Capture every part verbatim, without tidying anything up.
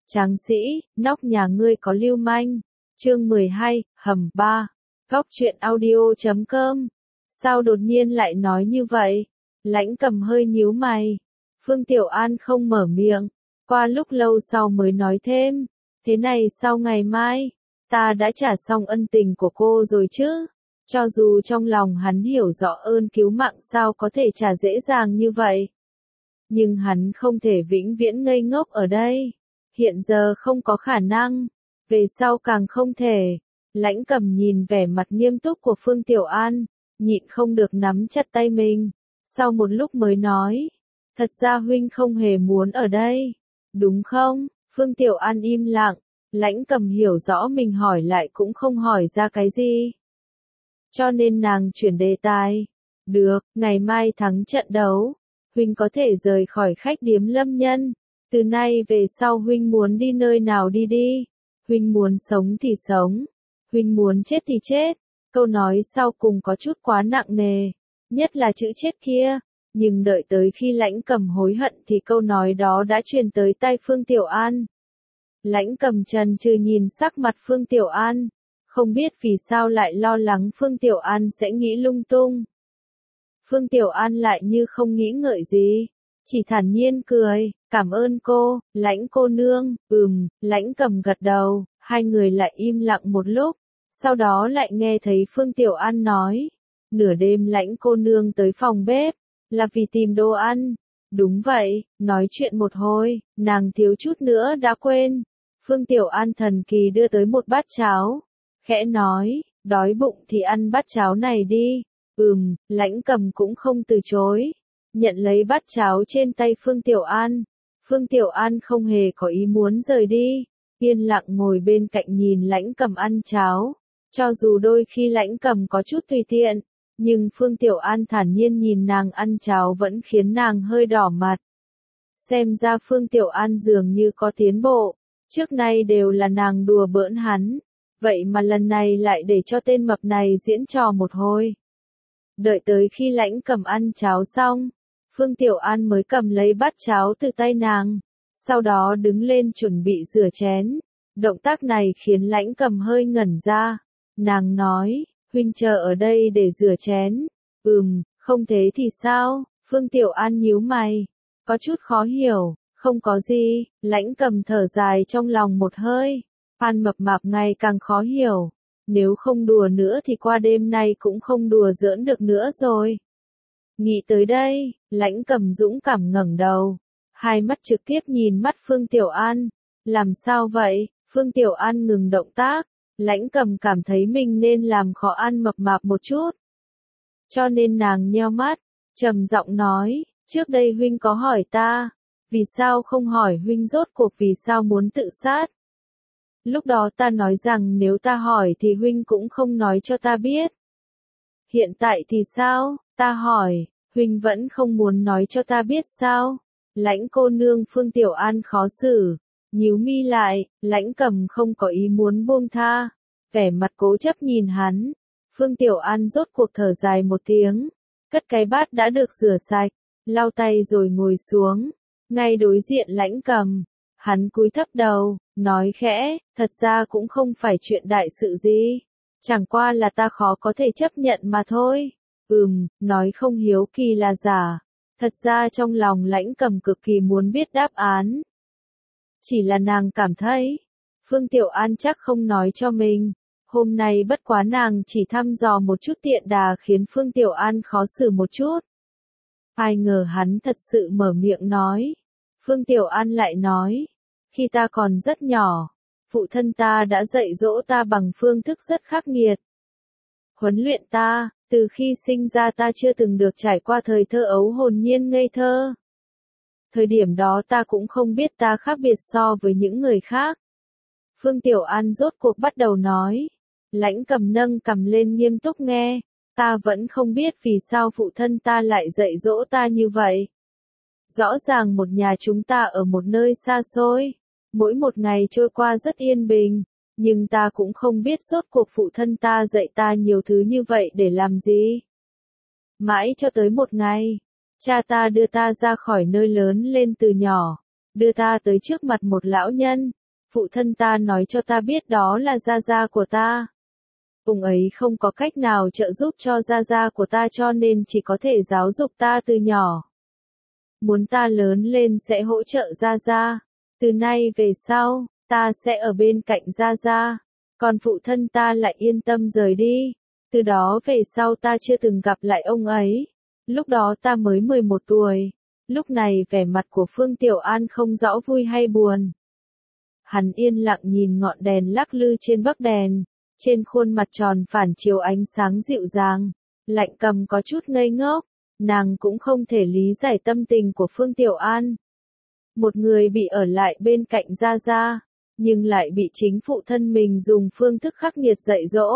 Tráng sĩ, nóc nhà ngươi có lưu manh. Chương mười hai, hầm ba. Góc truyện audio chấm com. Sao đột nhiên lại nói như vậy? Lãnh Cầm hơi nhíu mày. Phương Tiểu An không mở miệng. Qua lúc lâu sau mới nói thêm. Thế này sau ngày mai, ta đã trả xong ân tình của cô rồi chứ? Cho dù trong lòng hắn hiểu rõ ơn cứu mạng sao có thể trả dễ dàng như vậy. Nhưng hắn không thể vĩnh viễn ngây ngốc ở đây. Hiện giờ không có khả năng. Về sau càng không thể. Lãnh Cầm nhìn vẻ mặt nghiêm túc của Phương Tiểu An, nhịn không được nắm chặt tay mình. Sau một lúc mới nói. Thật ra huynh không hề muốn ở đây. Đúng không? Phương Tiểu An im lặng. Lãnh Cầm hiểu rõ mình hỏi lại cũng không hỏi ra cái gì. Cho nên nàng chuyển đề tài. Được, ngày mai thắng trận đấu. Huynh có thể rời khỏi khách điếm Lâm Nhân. Từ nay về sau huynh muốn đi nơi nào đi đi. Huynh muốn sống thì sống. Huynh muốn chết thì chết. Câu nói sau cùng có chút quá nặng nề. Nhất là chữ chết kia. Nhưng đợi tới khi Lãnh Cầm hối hận thì câu nói đó đã truyền tới tai Phương Tiểu An. Lãnh Cầm trần trừ nhìn sắc mặt Phương Tiểu An. Không biết vì sao lại lo lắng Phương Tiểu An sẽ nghĩ lung tung. Phương Tiểu An lại như không nghĩ ngợi gì. Chỉ thản nhiên cười. Cảm ơn cô, Lãnh cô nương. Ừm, Lãnh Cầm gật đầu. Hai người lại im lặng một lúc. Sau đó lại nghe thấy Phương Tiểu An nói. Nửa đêm Lãnh cô nương tới phòng bếp. Là vì tìm đồ ăn. Đúng vậy, nói chuyện một hồi, nàng thiếu chút nữa đã quên. Phương Tiểu An thần kỳ đưa tới một bát cháo. Khẽ nói, đói bụng thì ăn bát cháo này đi. Ừm, Lãnh Cầm cũng không từ chối. Nhận lấy bát cháo trên tay Phương Tiểu An. Phương Tiểu An không hề có ý muốn rời đi. Yên lặng ngồi bên cạnh nhìn Lãnh Cầm ăn cháo. Cho dù đôi khi Lãnh Cầm có chút tùy tiện. Nhưng Phương Tiểu An thản nhiên nhìn nàng ăn cháo vẫn khiến nàng hơi đỏ mặt. Xem ra Phương Tiểu An dường như có tiến bộ. Trước nay đều là nàng đùa bỡn hắn. Vậy mà lần này lại để cho tên mập này diễn trò một hồi. Đợi tới khi Lãnh Cầm ăn cháo xong. Phương Tiểu An mới cầm lấy bát cháo từ tay nàng. Sau đó đứng lên chuẩn bị rửa chén. Động tác này khiến Lãnh Cầm hơi ngẩn ra. Nàng nói. Huynh chờ ở đây để rửa chén. Ừm, không thế thì sao? Phương Tiểu An nhíu mày. Có chút khó hiểu. Không có gì. Lãnh Cầm thở dài trong lòng một hơi. An mập mạp ngày càng khó hiểu. Nếu không đùa nữa thì qua đêm nay cũng không đùa giỡn được nữa rồi. Nghĩ tới đây, Lãnh Cầm dũng cảm ngẩng đầu. Hai mắt trực tiếp nhìn mắt Phương Tiểu An. Làm sao vậy? Phương Tiểu An ngừng động tác. Lãnh Cầm cảm thấy mình nên làm khó An mập mạp một chút. Cho nên nàng nheo mắt, trầm giọng nói, trước đây huynh có hỏi ta, vì sao không hỏi huynh rốt cuộc vì sao muốn tự sát. Lúc đó ta nói rằng nếu ta hỏi thì huynh cũng không nói cho ta biết. Hiện tại thì sao, ta hỏi, huynh vẫn không muốn nói cho ta biết sao? Lãnh cô nương Phương Tiểu An khó xử. Nhíu mi lại, Lãnh Cầm không có ý muốn buông tha. Vẻ mặt cố chấp nhìn hắn. Phương Tiểu An rốt cuộc thở dài một tiếng. Cất cái bát đã được rửa sạch. Lau tay rồi ngồi xuống. Ngay đối diện Lãnh Cầm. Hắn cúi thấp đầu, nói khẽ, thật ra cũng không phải chuyện đại sự gì. Chẳng qua là ta khó có thể chấp nhận mà thôi. Ừm, nói không hiếu kỳ là giả. Thật ra trong lòng Lãnh Cầm cực kỳ muốn biết đáp án. Chỉ là nàng cảm thấy, Phương Tiểu An chắc không nói cho mình. Hôm nay bất quá nàng chỉ thăm dò một chút tiện đà khiến Phương Tiểu An khó xử một chút. Ai ngờ hắn thật sự mở miệng nói. Phương Tiểu An lại nói, khi ta còn rất nhỏ, phụ thân ta đã dạy dỗ ta bằng phương thức rất khắc nghiệt. Huấn luyện ta, từ khi sinh ra ta chưa từng được trải qua thời thơ ấu hồn nhiên ngây thơ. Thời điểm đó ta cũng không biết ta khác biệt so với những người khác. Phương Tiểu An rốt cuộc bắt đầu nói. Lãnh Cầm nâng cầm lên nghiêm túc nghe. Ta vẫn không biết vì sao phụ thân ta lại dạy dỗ ta như vậy. Rõ ràng một nhà chúng ta ở một nơi xa xôi. Mỗi một ngày trôi qua rất yên bình. Nhưng ta cũng không biết rốt cuộc phụ thân ta dạy ta nhiều thứ như vậy để làm gì. Mãi cho tới một ngày. Cha ta đưa ta ra khỏi nơi lớn lên từ nhỏ. đưa ta tới trước mặt một lão nhân. Phụ thân ta nói cho ta biết đó là gia gia của ta. Ông ấy không có cách nào trợ giúp cho gia gia của ta cho nên chỉ có thể giáo dục ta từ nhỏ. Muốn ta lớn lên sẽ hỗ trợ gia gia. Từ nay về sau, ta sẽ ở bên cạnh gia gia. Còn phụ thân ta lại yên tâm rời đi. Từ đó về sau ta chưa từng gặp lại ông ấy. Lúc đó ta mới mười một tuổi. Lúc này vẻ mặt của Phương Tiểu An không rõ vui hay buồn. Hắn yên lặng nhìn ngọn đèn lắc lư trên bấc đèn. Trên khuôn mặt tròn phản chiếu ánh sáng dịu dàng. Lạnh Cầm có chút ngây ngốc. Nàng cũng không thể lý giải tâm tình của Phương Tiểu An. Một người bị ở lại bên cạnh gia gia, nhưng lại bị chính phụ thân mình dùng phương thức khắc nghiệt dạy dỗ.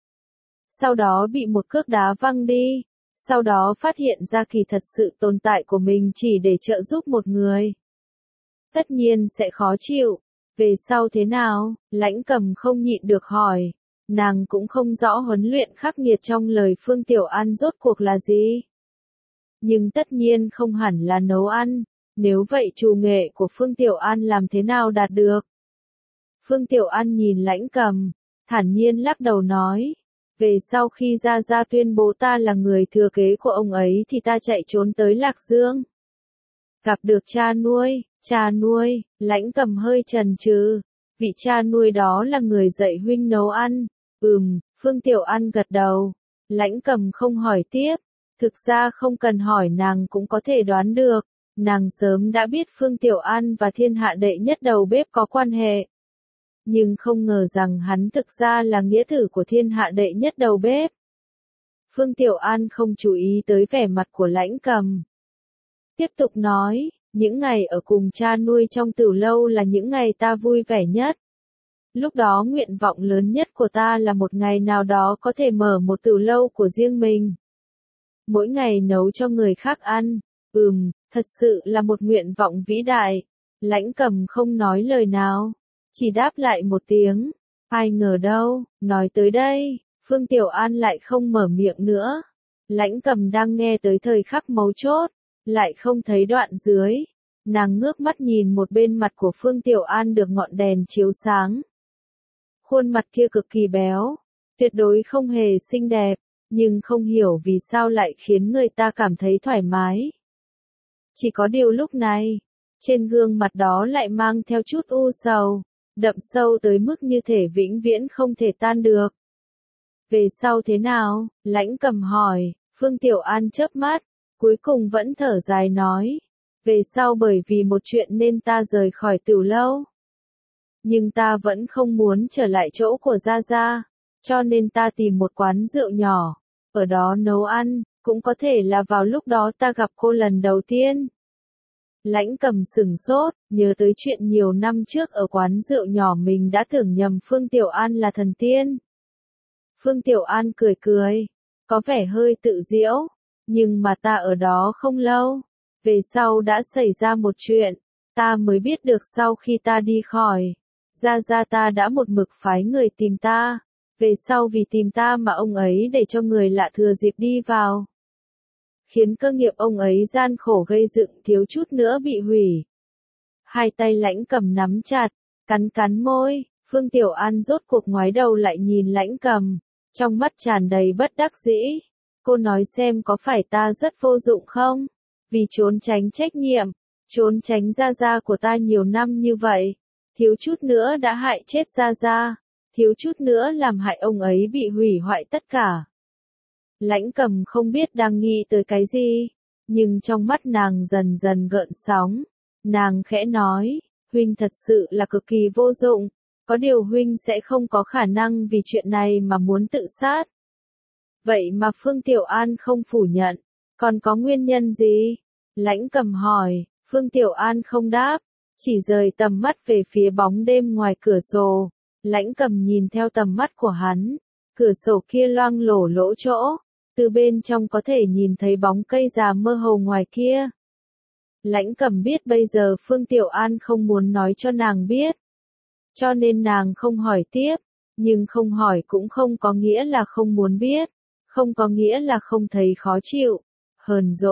Sau đó bị một cước đá văng đi. Sau đó phát hiện ra kỳ thật sự tồn tại của mình chỉ để trợ giúp một người. Tất nhiên sẽ khó chịu. Về sau thế nào? Lãnh Cầm không nhịn được hỏi. Nàng cũng không rõ huấn luyện khắc nghiệt trong lời Phương Tiểu An rốt cuộc là gì. Nhưng tất nhiên không hẳn là nấu ăn. Nếu vậy trù nghệ của Phương Tiểu An làm thế nào đạt được? Phương Tiểu An nhìn Lãnh Cầm, thản nhiên lắc đầu nói. Về sau khi Gia Gia tuyên bố ta là người thừa kế của ông ấy thì ta chạy trốn tới Lạc Dương. Gặp được cha nuôi, cha nuôi, Lãnh Cầm hơi chần chừ. Vị cha nuôi đó là người dạy huynh nấu ăn. Ừm, Phương Tiểu An gật đầu. Lãnh Cầm không hỏi tiếp. Thực ra không cần hỏi nàng cũng có thể đoán được. Nàng sớm đã biết Phương Tiểu An và thiên hạ đệ nhất đầu bếp có quan hệ. Nhưng không ngờ rằng hắn thực ra là nghĩa tử của thiên hạ đệ nhất đầu bếp. Phương Tiểu An không chú ý tới vẻ mặt của Lãnh Cầm. Tiếp tục nói, những ngày ở cùng cha nuôi trong tửu lâu là những ngày ta vui vẻ nhất. Lúc đó nguyện vọng lớn nhất của ta là một ngày nào đó có thể mở một tửu lâu của riêng mình. Mỗi ngày nấu cho người khác ăn. Ừm, thật sự là một nguyện vọng vĩ đại. Lãnh Cầm không nói lời nào, chỉ đáp lại một tiếng. Ai ngờ đâu, nói tới đây, Phương Tiểu An lại không mở miệng nữa. Lãnh Cầm đang nghe tới thời khắc mấu chốt, lại không thấy đoạn dưới. Nàng ngước mắt nhìn một bên mặt của Phương Tiểu An được ngọn đèn chiếu sáng. Khuôn mặt kia cực kỳ béo, tuyệt đối không hề xinh đẹp, nhưng không hiểu vì sao lại khiến người ta cảm thấy thoải mái. Chỉ có điều lúc này, trên gương mặt đó lại mang theo chút u sầu, đậm sâu tới mức như thể vĩnh viễn không thể tan được. Về sau thế nào? Lãnh Cầm hỏi. Phương Tiểu An chớp mắt, cuối cùng vẫn thở dài nói. Về sau bởi vì một chuyện nên ta rời khỏi tửu lâu. Nhưng ta vẫn không muốn trở lại chỗ của Gia Gia, cho nên ta tìm một quán rượu nhỏ, ở đó nấu ăn, cũng có thể là vào lúc đó ta gặp cô lần đầu tiên. Lãnh Cầm sửng sốt, nhớ tới chuyện nhiều năm trước ở quán rượu nhỏ mình đã tưởng nhầm Phương Tiểu An là thần tiên. Phương Tiểu An cười cười, có vẻ hơi tự giễu, nhưng mà ta ở đó không lâu. Về sau đã xảy ra một chuyện, ta mới biết được sau khi ta đi khỏi. Gia Gia ta đã một mực phái người tìm ta. Về sau vì tìm ta mà ông ấy để cho người lạ thừa dịp đi vào. Khiến cơ nghiệp ông ấy gian khổ gây dựng thiếu chút nữa bị hủy. Hai tay Lãnh Cầm nắm chặt, cắn cắn môi, Phương Tiểu An rốt cuộc ngoái đầu lại nhìn Lãnh Cầm, trong mắt tràn đầy bất đắc dĩ. Cô nói xem có phải ta rất vô dụng không? Vì trốn tránh trách nhiệm, trốn tránh Gia Gia của ta nhiều năm như vậy, thiếu chút nữa đã hại chết Gia Gia, thiếu chút nữa làm hại ông ấy bị hủy hoại tất cả. Lãnh Cầm không biết đang nghĩ tới cái gì, nhưng trong mắt nàng dần dần gợn sóng. Nàng khẽ nói, huynh thật sự là cực kỳ vô dụng, có điều huynh sẽ không có khả năng vì chuyện này mà muốn tự sát. Vậy mà Phương Tiểu An không phủ nhận, còn có nguyên nhân gì? Lãnh Cầm hỏi. Phương Tiểu An không đáp, chỉ rời tầm mắt về phía bóng đêm ngoài cửa sổ. Lãnh Cầm nhìn theo tầm mắt của hắn, cửa sổ kia loang lổ lỗ chỗ, từ bên trong có thể nhìn thấy bóng cây già mơ hồ ngoài kia. Lãnh Cầm biết bây giờ Phương Tiểu An không muốn nói cho nàng biết, cho nên nàng không hỏi tiếp, nhưng không hỏi cũng không có nghĩa là không muốn biết, không có nghĩa là không thấy khó chịu, hờn dỗi,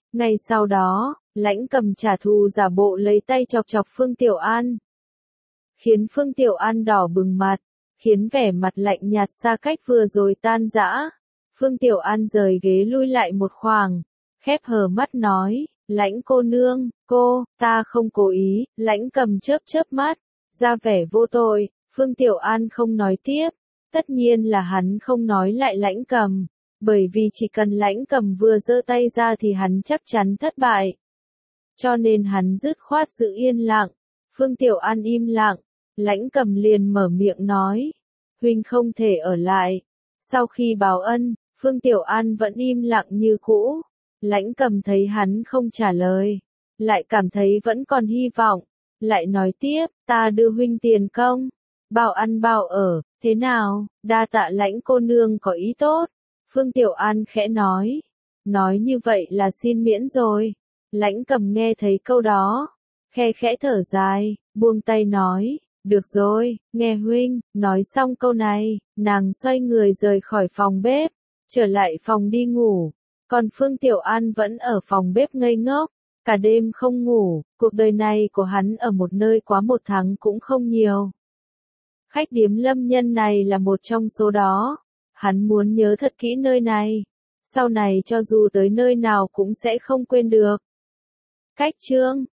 Ngay sau đó, Lãnh Cầm trả thù giả bộ lấy tay chọc chọc Phương Tiểu An. Khiến Phương Tiểu An đỏ bừng mặt, khiến vẻ mặt lạnh nhạt xa cách vừa rồi tan rã. Phương Tiểu An rời ghế lui lại một khoảng, khép hờ mắt nói, Lãnh cô nương, cô, ta không cố ý, Lãnh Cầm chớp chớp mắt, ra vẻ vô tội. Phương Tiểu An không nói tiếp, tất nhiên là hắn không nói lại Lãnh Cầm, bởi vì chỉ cần Lãnh Cầm vừa giơ tay ra thì hắn chắc chắn thất bại. Cho nên hắn dứt khoát giữ yên lặng. Phương Tiểu An im lặng, Lãnh Cầm liền mở miệng nói, huynh không thể ở lại. Sau khi báo ân, Phương Tiểu An vẫn im lặng như cũ. Lãnh Cầm thấy hắn không trả lời, lại cảm thấy vẫn còn hy vọng, lại nói tiếp, ta đưa huynh tiền công, bao ăn bao ở, thế nào, đa tạ Lãnh cô nương có ý tốt. Phương Tiểu An khẽ nói, nói như vậy là xin miễn rồi. Lãnh Cầm nghe thấy câu đó, khe khẽ thở dài, buông tay nói, được rồi, nghe huynh. Nói xong câu này, nàng xoay người rời khỏi phòng bếp, trở lại phòng đi ngủ. Còn Phương Tiểu An vẫn ở phòng bếp ngây ngốc, cả đêm không ngủ. Cuộc đời này của hắn ở một nơi quá một tháng cũng không nhiều. Khách điếm Lâm Nhân này là một trong số đó. Hắn muốn nhớ thật kỹ nơi này, sau này cho dù tới nơi nào cũng sẽ không quên được. Cách chương